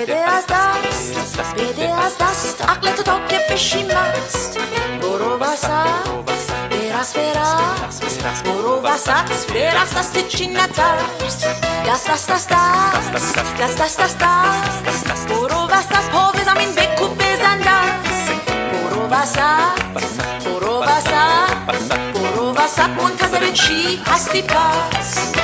بده از دست، بده از دست عقلتو تا که بشی مست. برو وسط برقص برقص، برو وسط برقص، دست چی نترس. دست دست دست دست دست دست دست دست، برو وسط پا به زمین بکوب بزن دست. برو وسط برو وسط برو وسط، منتظر چی هستی پس؟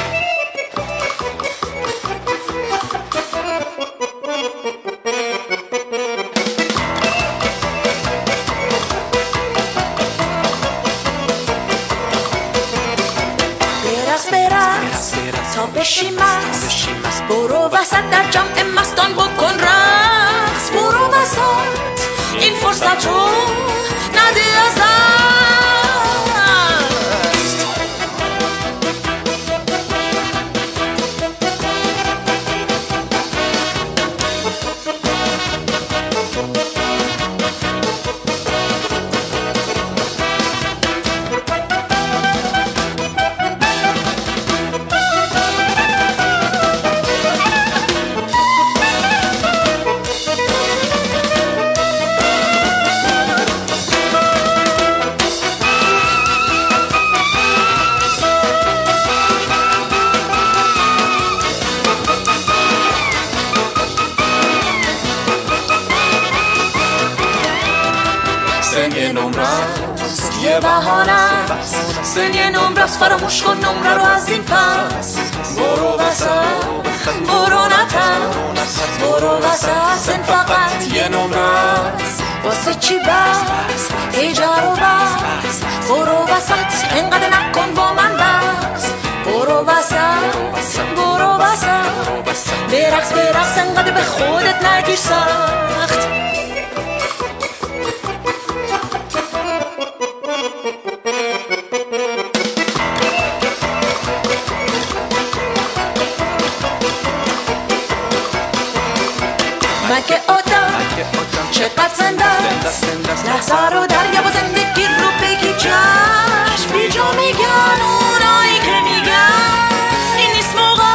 برقص تا بشی مست، برو وسط در جمع مستان بکن رقص. برو وسط این فرصت رو نده از دست. سن یه نمره است، یه بهانه است، سن یه نمره است، فراموش کن نمره رو از این پس. برو وسط برو نترس، برو وسط سن فقط یه نمره است. واسه چی بس هیجر و بس، برو وسط انقدر نکن با من بس. برو وسط برو وسط برقص برقص، انقدر به خودت نگیر سخت. مگه آدم چقدر زنده است، لحظه رو دریا و زندگی رو بگی جشن. بی جا میگن اونایی که میگن این نیست موقع.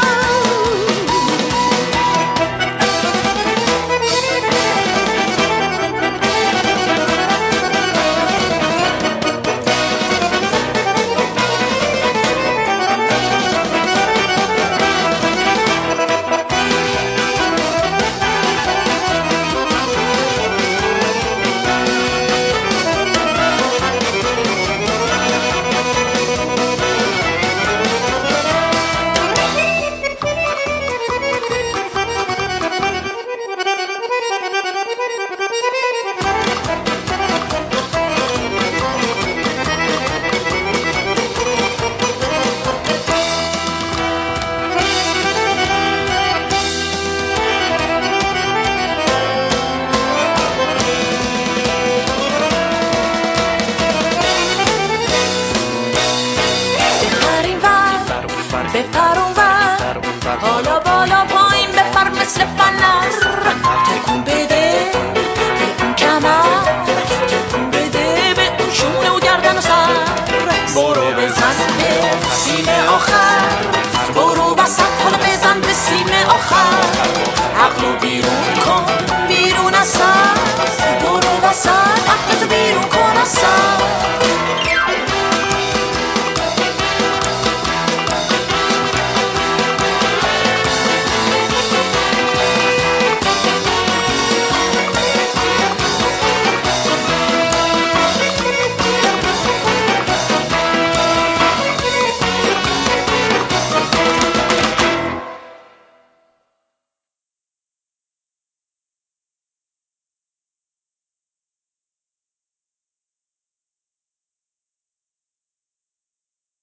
بپر اونور، حالا بالا پایین بپر مثل فنر. تکون بده به اون کمر، تکون بده به اون شونه و گردن و سر. برو بزن به سیم آخر، برو وسط حالا بزن به سیم آخر. عقلو بیرون کن بیرون از سر، برو وسط